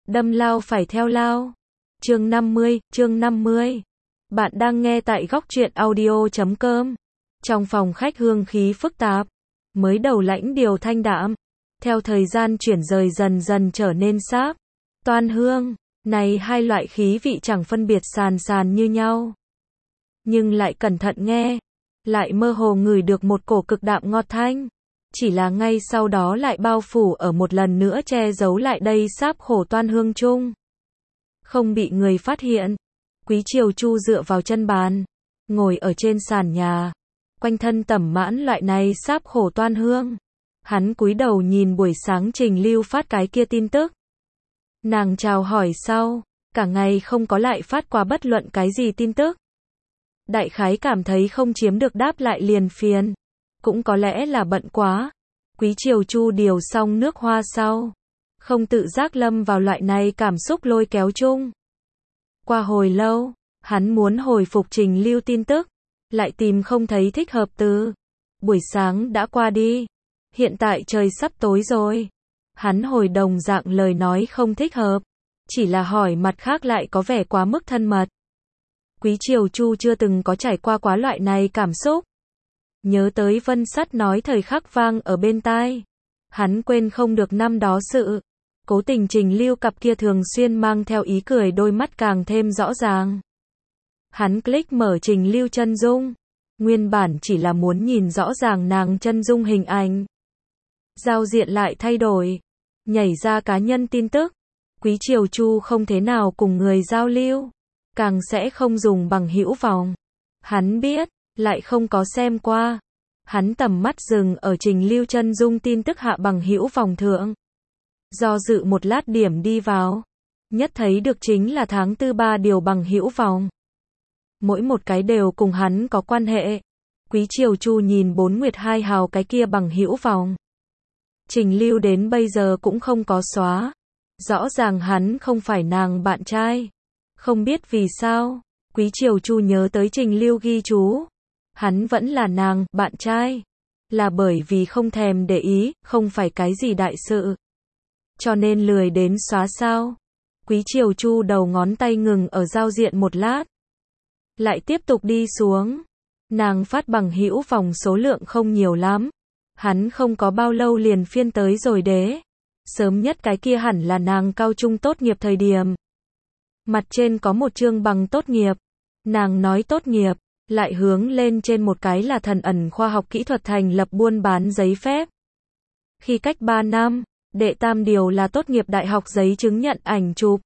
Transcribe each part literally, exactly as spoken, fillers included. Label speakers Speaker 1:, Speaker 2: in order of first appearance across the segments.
Speaker 1: đâm lao phải theo lao. Chương năm mươi, chương năm mươi. Bạn đang nghe tại góc truyện audio chấm com. Trong phòng khách hương khí phức tạp, mới đầu lãnh điều thanh đạm, theo thời gian chuyển rời dần dần trở nên sáp, toan hương. Này hai loại khí vị chẳng phân biệt sàn sàn như nhau, nhưng lại cẩn thận nghe, lại mơ hồ ngửi được một cổ cực đạm ngọt thanh. Chỉ là ngay sau đó lại bao phủ ở một lần nữa che giấu lại đây sáp khổ toan hương chung. Không bị người phát hiện, Quý Triều Chu dựa vào chân bàn, ngồi ở trên sàn nhà, quanh thân tẩm mãn loại này sáp khổ toan hương. Hắn cúi đầu nhìn buổi sáng Trình Lưu phát cái kia tin tức. Nàng chào hỏi sau, cả ngày không có lại phát qua bất luận cái gì tin tức. Đại khái cảm thấy không chiếm được đáp lại liền phiền. Cũng có lẽ là bận quá. Quý Triều Chu điều xong nước hoa sau, không tự giác lâm vào loại này cảm xúc lôi kéo chung. Qua hồi lâu, hắn muốn hồi phục Trình Lưu tin tức, lại tìm không thấy thích hợp từ. Buổi sáng đã qua đi, hiện tại trời sắp tối rồi. Hắn hồi đồng dạng lời nói không thích hợp, chỉ là hỏi mặt khác lại có vẻ quá mức thân mật. Quý Triều Chu chưa từng có trải qua quá loại này cảm xúc. Nhớ tới Vân Sắt nói thời khắc vang ở bên tai, hắn quên không được năm đó sự. Cố tình Trình Lưu cặp kia thường xuyên mang theo ý cười đôi mắt càng thêm rõ ràng. Hắn click mở Trình Lưu chân dung, nguyên bản chỉ là muốn nhìn rõ ràng nàng chân dung hình ảnh. Giao diện lại thay đổi, nhảy ra cá nhân tin tức. Quý Triều Chu không thế nào cùng người giao lưu, càng sẽ không dùng bằng hữu vòng. Hắn biết, lại không có xem qua. Hắn tầm mắt dừng ở Trình Lưu chân dung tin tức hạ bằng hữu vòng thượng. Do dự một lát điểm đi vào, nhất thấy được chính là tháng tư ba điều bằng hữu vòng. Mỗi một cái đều cùng hắn có quan hệ. Quý Triều Chu nhìn bốn nguyệt hai hào cái kia bằng hữu vòng. Trình Lưu đến bây giờ cũng không có xóa. Rõ ràng hắn không phải nàng bạn trai. Không biết vì sao, Quý Triều Chu nhớ tới Trình Lưu ghi chú. Hắn vẫn là nàng bạn trai. Là bởi vì không thèm để ý, không phải cái gì đại sự. Cho nên lười đến xóa sao. Quý Triều Chu đầu ngón tay ngừng ở giao diện một lát. Lại tiếp tục đi xuống. Nàng phát bằng hữu vòng số lượng không nhiều lắm. Hắn không có bao lâu liền phiên tới rồi đế. Sớm nhất cái kia hẳn là nàng cao trung tốt nghiệp thời điểm. Mặt trên có một chương bằng tốt nghiệp. Nàng nói tốt nghiệp, lại hướng lên trên một cái là thần ẩn khoa học kỹ thuật thành lập buôn bán giấy phép. Khi cách ba năm, đệ tam điều là tốt nghiệp đại học giấy chứng nhận ảnh chụp.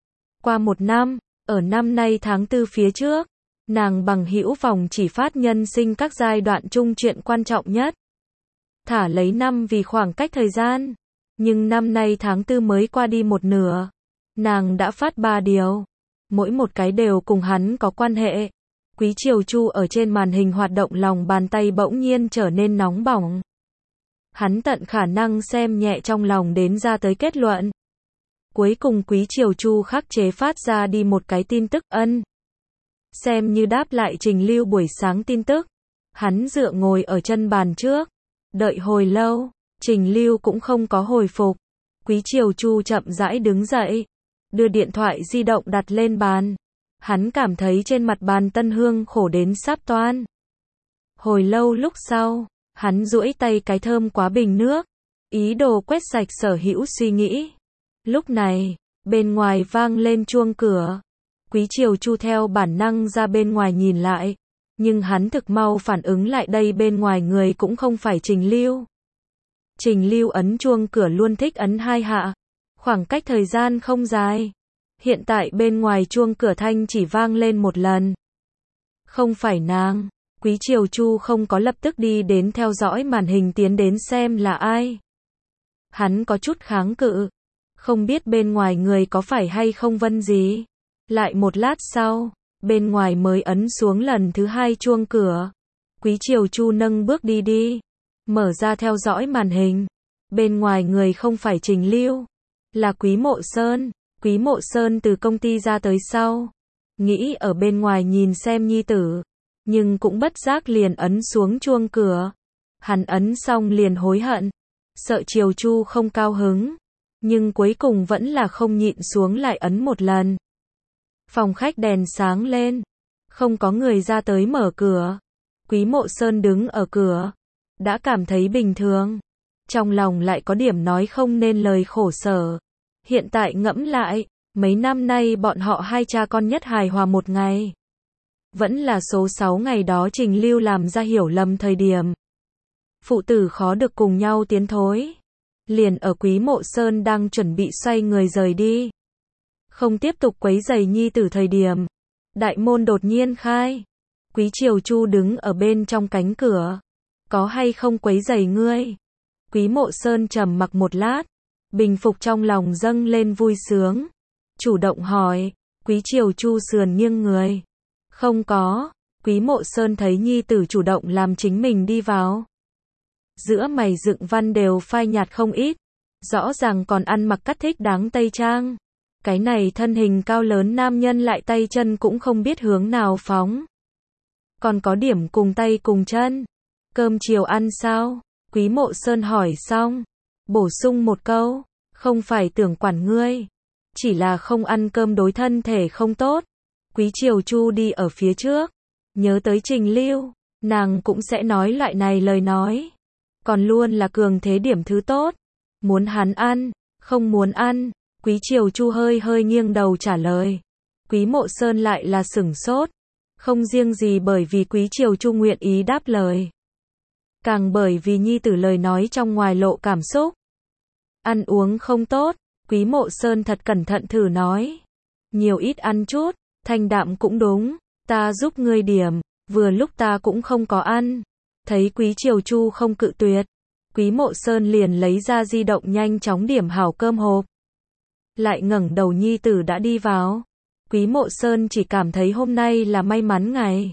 Speaker 1: Qua một năm, ở năm nay tháng tư phía trước, nàng bằng hữu vòng chỉ phát nhân sinh các giai đoạn chung chuyện quan trọng nhất. Thả lấy năm vì khoảng cách thời gian, nhưng năm nay tháng tư mới qua đi một nửa. Nàng đã phát ba điều, mỗi một cái đều cùng hắn có quan hệ. Quý Triều Chu ở trên màn hình hoạt động lòng bàn tay bỗng nhiên trở nên nóng bỏng. Hắn tận khả năng xem nhẹ trong lòng đến ra tới kết luận. Cuối cùng Quý Triều Chu khắc chế phát ra đi một cái tin tức ân. Xem như đáp lại Trình Lưu buổi sáng tin tức. Hắn dựa ngồi ở chân bàn trước. Đợi hồi lâu, Trình Lưu cũng không có hồi phục. Quý Triều Chu chậm rãi đứng dậy, đưa điện thoại di động đặt lên bàn. Hắn cảm thấy trên mặt bàn tân hương khổ đến sắp toan. Hồi lâu lúc sau, hắn duỗi tay cái thơm quá bình nước, ý đồ quét sạch sở hữu suy nghĩ. Lúc này, bên ngoài vang lên chuông cửa. Quý Triều Chu theo bản năng ra bên ngoài nhìn lại, nhưng hắn thực mau phản ứng lại đây bên ngoài người cũng không phải Trình Lưu. Trình Lưu ấn chuông cửa luôn thích ấn hai hạ, khoảng cách thời gian không dài. Hiện tại bên ngoài chuông cửa thanh chỉ vang lên một lần. Không phải nàng. Quý Triều Chu không có lập tức đi đến theo dõi màn hình tiến đến xem là ai. Hắn có chút kháng cự. Không biết bên ngoài người có phải hay không Vân gì. Lại một lát sau, bên ngoài mới ấn xuống lần thứ hai chuông cửa. Quý Triều Chu nâng bước đi đi. Mở ra theo dõi màn hình. Bên ngoài người không phải Trình Lưu, là Quý Mộ Sơn. Quý Mộ Sơn từ công ty ra tới sau. Nghĩ ở bên ngoài nhìn xem nhi tử. Nhưng cũng bất giác liền ấn xuống chuông cửa. Hắn ấn xong liền hối hận. Sợ Triều Chu không cao hứng. nhưng cuối cùng vẫn là không nhịn xuống lại ấn một lần. Phòng khách đèn sáng lên, không có người ra tới mở cửa. Quý Mộ Sơn đứng ở cửa, đã cảm thấy bình thường, trong lòng lại có điểm nói không nên lời khổ sở. Hiện tại ngẫm lại, mấy năm nay bọn họ hai cha con nhất hài hòa một ngày. Vẫn là số sáu ngày đó Trình Lưu làm ra hiểu lầm thời điểm. Phụ tử khó được cùng nhau tiến thối. Liền ở Quý Mộ Sơn đang chuẩn bị xoay người rời đi, không tiếp tục quấy rầy nhi tử thời điểm, đại môn đột nhiên khai. Quý Triều Chu đứng ở bên trong cánh cửa. Có hay không quấy rầy ngươi? Quý Mộ Sơn trầm mặc một lát, bình phục trong lòng dâng lên vui sướng, chủ động hỏi. Quý Triều Chu sườn nghiêng người. Không có. Quý Mộ Sơn thấy nhi tử chủ động làm chính mình đi vào, giữa mày dựng văn đều phai nhạt không ít, rõ ràng còn ăn mặc cắt thích đáng tây trang. Cái này thân hình cao lớn nam nhân lại tay chân cũng không biết hướng nào phóng. Còn có điểm cùng tay cùng chân. Cơm chiều ăn sao? Quý Mộ Sơn hỏi xong, bổ sung một câu, không phải tưởng quản ngươi, chỉ là không ăn cơm đối thân thể không tốt. Quý Triều Chu đi ở phía trước, nhớ tới Trình Lưu, nàng cũng sẽ nói loại này lời nói. Còn luôn là cường thế điểm thứ tốt. Muốn hắn ăn, không muốn ăn. Quý Triều Chu hơi hơi nghiêng đầu trả lời. Quý Mộ Sơn lại là sửng sốt. Không riêng gì bởi vì Quý Triều Chu nguyện ý đáp lời, càng bởi vì nhi tử lời nói trong ngoài lộ cảm xúc. Ăn uống không tốt. Quý Mộ Sơn thật cẩn thận thử nói. Nhiều ít ăn chút, thanh đạm cũng đúng. Ta giúp ngươi điểm, vừa lúc ta cũng không có ăn. Thấy Quý Triều Chu không cự tuyệt, Quý Mộ Sơn liền lấy ra di động nhanh chóng điểm hảo cơm hộp. Lại ngẩng đầu nhi tử đã đi vào. Quý Mộ Sơn chỉ cảm thấy hôm nay là may mắn ngày.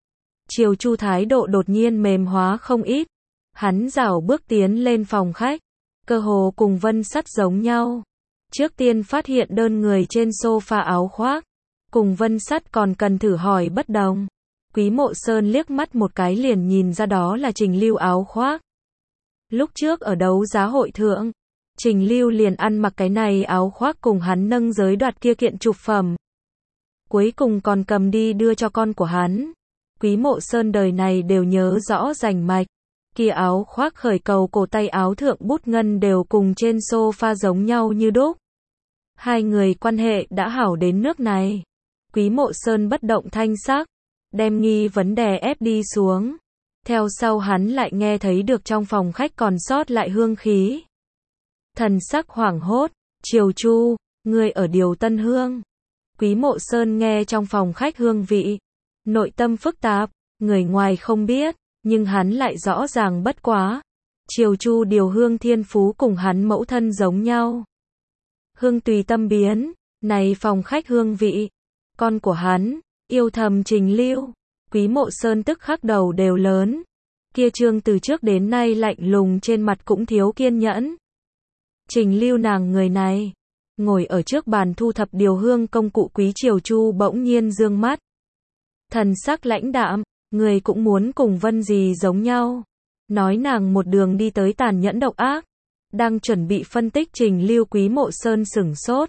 Speaker 1: Triều Chu thái độ đột nhiên mềm hóa không ít. Hắn rảo bước tiến lên phòng khách, cơ hồ cùng Vân Sắt giống nhau. Trước tiên phát hiện đơn người trên sofa áo khoác, cùng Vân Sắt còn cần thử hỏi bất đồng. Quý Mộ Sơn liếc mắt một cái liền nhìn ra đó là Trình Lưu áo khoác. Lúc trước ở đấu giá hội thượng, Trình Lưu liền ăn mặc cái này áo khoác cùng hắn nâng giới đoạt kia kiện chụp phẩm. Cuối cùng còn cầm đi đưa cho con của hắn. Quý Mộ Sơn đời này đều nhớ rõ rành mạch. Kia áo khoác khởi cầu cổ tay áo thượng bút ngân đều cùng trên sofa giống nhau như đúc. Hai người quan hệ đã hảo đến nước này. Quý Mộ Sơn bất động thanh sắc, đem nghi vấn đè ép đi xuống. Theo sau hắn lại nghe thấy được trong phòng khách còn sót lại hương khí. Thần sắc hoảng hốt. Triều Chu, ngươi ở điều Tân Hương. Quý Mộ Sơn nghe trong phòng khách hương vị, nội tâm phức tạp, người ngoài không biết, nhưng hắn lại rõ ràng bất quá. Triều Chu điều hương thiên phú cùng hắn mẫu thân giống nhau. Hương tùy tâm biến, này phòng khách hương vị. Con của hắn, yêu thầm Trình Lưu. Quý Mộ Sơn tức khắc đầu đều lớn. Kia trương từ trước đến nay lạnh lùng trên mặt cũng thiếu kiên nhẫn. Trình Lưu nàng người này, ngồi ở trước bàn thu thập điều hương công cụ. Quý Triều Chu bỗng nhiên dương mắt. Thần sắc lãnh đạm, người cũng muốn cùng Vân gì giống nhau. Nói nàng một đường đi tới tàn nhẫn độc ác. Đang chuẩn bị phân tích Trình Lưu. Quý Mộ Sơn sửng sốt.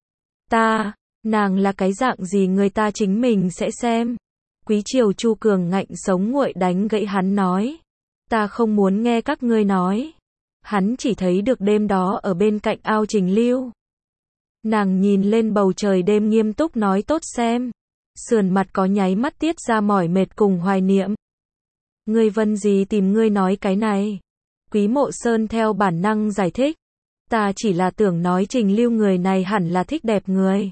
Speaker 1: Ta, nàng là cái dạng gì người ta chính mình sẽ xem. Quý Triều Chu cường ngạnh sống nguội đánh gãy hắn nói. Ta không muốn nghe các ngươi nói. Hắn chỉ thấy được đêm đó ở bên cạnh ao Trình Lưu. Nàng nhìn lên bầu trời đêm nghiêm túc nói tốt xem. Sườn mặt có nháy mắt tiết ra mỏi mệt cùng hoài niệm. Ngươi Vân gì tìm ngươi nói cái này. Quý Mộ Sơn theo bản năng giải thích. Ta chỉ là tưởng nói Trình Lưu người này hẳn là thích đẹp người.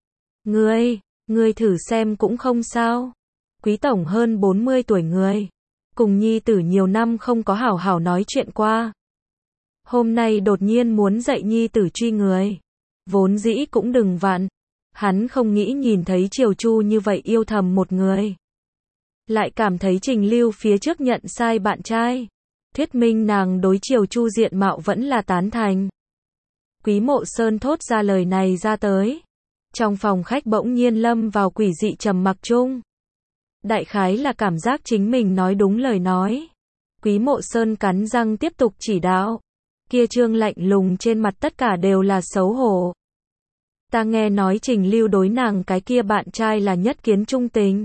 Speaker 1: Ngươi, ngươi thử xem cũng không sao. Quý tổng hơn bốn mươi tuổi người. Cùng nhi tử nhiều năm không có hảo hảo nói chuyện qua. Hôm nay đột nhiên muốn dạy nhi tử truy người. Vốn dĩ cũng đừng vặn. Hắn không nghĩ nhìn thấy Triều Chu như vậy yêu thầm một người. Lại cảm thấy Trình Lưu phía trước nhận sai bạn trai. Thuyết minh nàng đối Triều Chu diện mạo vẫn là tán thành. Quý Mộ Sơn thốt ra lời này ra tới. Trong phòng khách bỗng nhiên lâm vào quỷ dị trầm mặc chung. Đại khái là cảm giác chính mình nói đúng lời nói. Quý Mộ Sơn cắn răng tiếp tục chỉ đạo. Kia trương lạnh lùng trên mặt tất cả đều là xấu hổ. Ta nghe nói Trình Lưu đối nàng cái kia bạn trai là nhất kiến trung tình.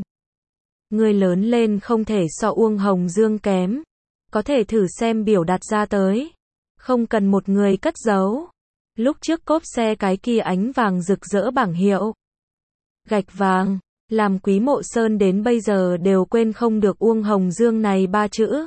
Speaker 1: Ngươi lớn lên không thể so Uông Hồng Dương kém. Có thể thử xem biểu đạt ra tới. Không cần một người cất giấu. Lúc trước cốp xe cái kia ánh vàng rực rỡ bảng hiệu. Gạch vàng, làm Quý Mộ Sơn đến bây giờ đều quên không được Uông Hồng Dương này ba chữ.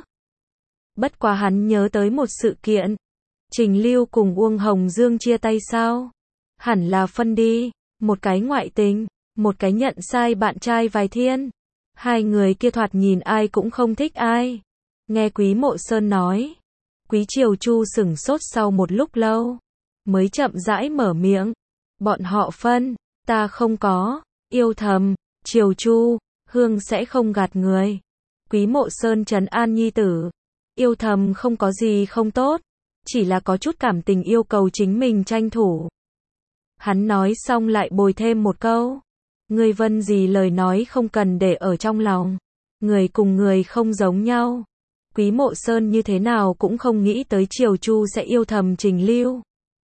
Speaker 1: Bất quá hắn nhớ tới một sự kiện. Trình Lưu cùng Uông Hồng Dương chia tay sao? Hẳn là phân đi. Một cái ngoại tình, một cái nhận sai bạn trai vài thiên. Hai người kia thoạt nhìn ai cũng không thích ai. Nghe Quý Mộ Sơn nói. Quý Triều Chu sửng sốt sau một lúc lâu. Mới chậm rãi mở miệng. Bọn họ phân, ta không có, yêu thầm, Triều Chu, Hương sẽ không gạt người. Quý Mộ Sơn trấn an nhi tử. Yêu thầm không có gì không tốt. Chỉ là có chút cảm tình yêu cầu chính mình tranh thủ. Hắn nói xong lại bồi thêm một câu. Người Vân gì lời nói không cần để ở trong lòng. Người cùng người không giống nhau. Quý Mộ Sơn như thế nào cũng không nghĩ tới Triều Chu sẽ yêu thầm Trình Lưu.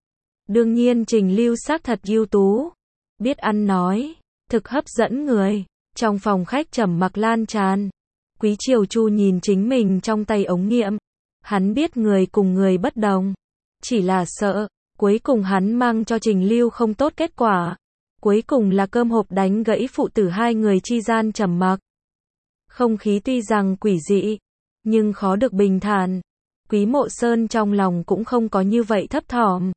Speaker 1: Đương nhiên Trình Lưu xác thật ưu tú. Biết ăn nói, thực hấp dẫn người. Trong phòng khách trầm mặc lan tràn. Quý Triều Chu nhìn chính mình trong tay ống nghiệm. Hắn biết người cùng người bất đồng. Chỉ là sợ, cuối cùng hắn mang cho Trình Lưu không tốt kết quả. Cuối cùng là cơm hộp đánh gãy phụ tử hai người chi gian trầm mặc. Không khí tuy rằng quỷ dị, nhưng khó được bình thản. Quý Mộ Sơn trong lòng cũng không có như vậy thấp thỏm.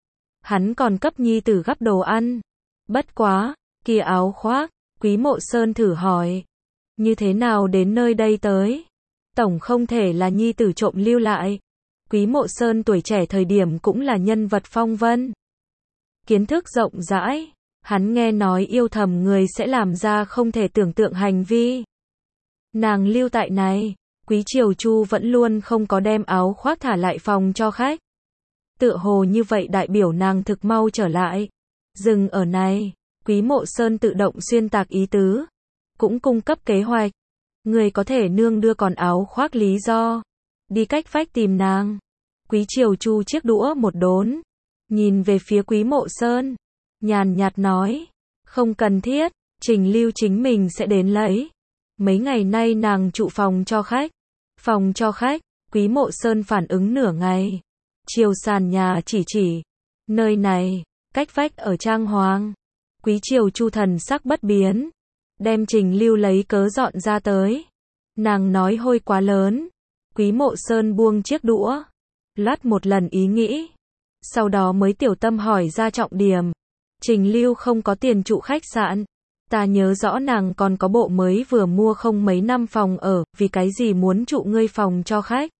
Speaker 1: Hắn còn cấp nhi tử gắp đồ ăn. Bất quá, kia áo khoác, Quý Mộ Sơn thử hỏi. Như thế nào đến nơi đây tới? Tổng không thể là nhi tử trộm lưu lại. Quý Mộ Sơn tuổi trẻ thời điểm cũng là nhân vật phong vân. Kiến thức rộng rãi. Hắn nghe nói yêu thầm người sẽ làm ra không thể tưởng tượng hành vi. Nàng lưu tại này, Quý Triều Chu vẫn luôn không có đem áo khoác thả lại phòng cho khách. Tựa hồ như vậy đại biểu nàng thực mau trở lại. Dừng ở này, Quý Mộ Sơn tự động xuyên tạc ý tứ. Cũng cung cấp kế hoạch. Người có thể nương đưa còn áo khoác lý do. Đi cách vách tìm nàng. Quý Triều Chu chiếc đũa một đốn. Nhìn về phía Quý Mộ Sơn. Nhàn nhạt nói. Không cần thiết, Trình Lưu chính mình sẽ đến lấy. Mấy ngày nay nàng trụ phòng cho khách. Phòng cho khách, Quý Mộ Sơn phản ứng nửa ngày. Chiều sàn nhà chỉ chỉ. Nơi này, cách vách ở Trang Hoàng. Quý Triều Chu thần sắc bất biến. Đem Trình Lưu lấy cớ dọn ra tới. Nàng nói hôi quá lớn. Quý Mộ Sơn buông chiếc đũa. Lát một lần ý nghĩ. Sau đó mới tiểu tâm hỏi ra trọng điểm. Trình Lưu không có tiền trụ khách sạn. Ta nhớ rõ nàng còn có bộ mới vừa mua không mấy năm phòng ở, vì cái gì muốn trụ ngươi phòng cho khách.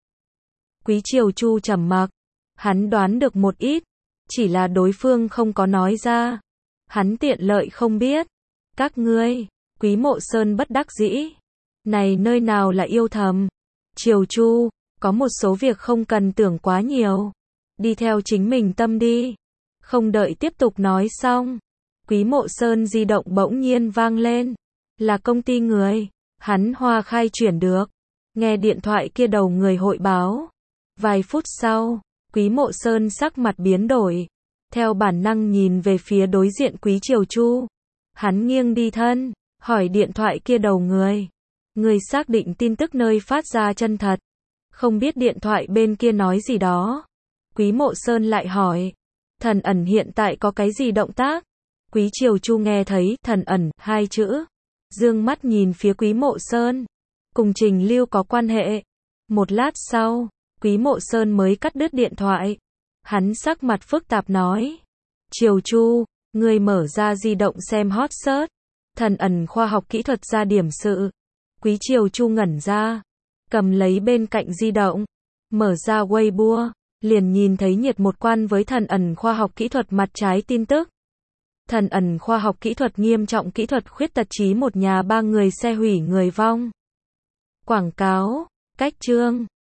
Speaker 1: Quý Triều Chu trầm mặc. Hắn đoán được một ít. Chỉ là đối phương không có nói ra. Hắn tiện lợi không biết. Các ngươi, Quý Mộ Sơn bất đắc dĩ. Này nơi nào là yêu thầm. Triều Chu, có một số việc không cần tưởng quá nhiều. Đi theo chính mình tâm đi. Không đợi tiếp tục nói xong. Quý Mộ Sơn di động bỗng nhiên vang lên. Là công ty người. Hắn hoa khai chuyển được. Nghe điện thoại kia đầu người hội báo. Vài phút sau, Quý Mộ Sơn sắc mặt biến đổi. Theo bản năng nhìn về phía đối diện Quý Triều Chu. Hắn nghiêng đi thân, hỏi điện thoại kia đầu người. Người xác định tin tức nơi phát ra chân thật. Không biết điện thoại bên kia nói gì đó. Quý Mộ Sơn lại hỏi. Thần ẩn hiện tại có cái gì động tác? Quý Triều Chu nghe thấy thần ẩn hai chữ. Dương mắt nhìn phía Quý Mộ Sơn. Cùng Trình Lưu có quan hệ. Một lát sau, Quý Mộ Sơn mới cắt đứt điện thoại. Hắn sắc mặt phức tạp nói. Triều Chu, người mở ra di động xem hot search. Thần ẩn khoa học kỹ thuật ra điểm sự. Quý Triều Chu ngẩn ra. Cầm lấy bên cạnh di động. Mở ra Weibo. Liền nhìn thấy nhiệt một quan với thần ẩn khoa học kỹ thuật mặt trái tin tức. Thần ẩn khoa học kỹ thuật nghiêm trọng kỹ thuật khuyết tật chí một nhà ba người xe hủy người vong. Quảng cáo, cách chương.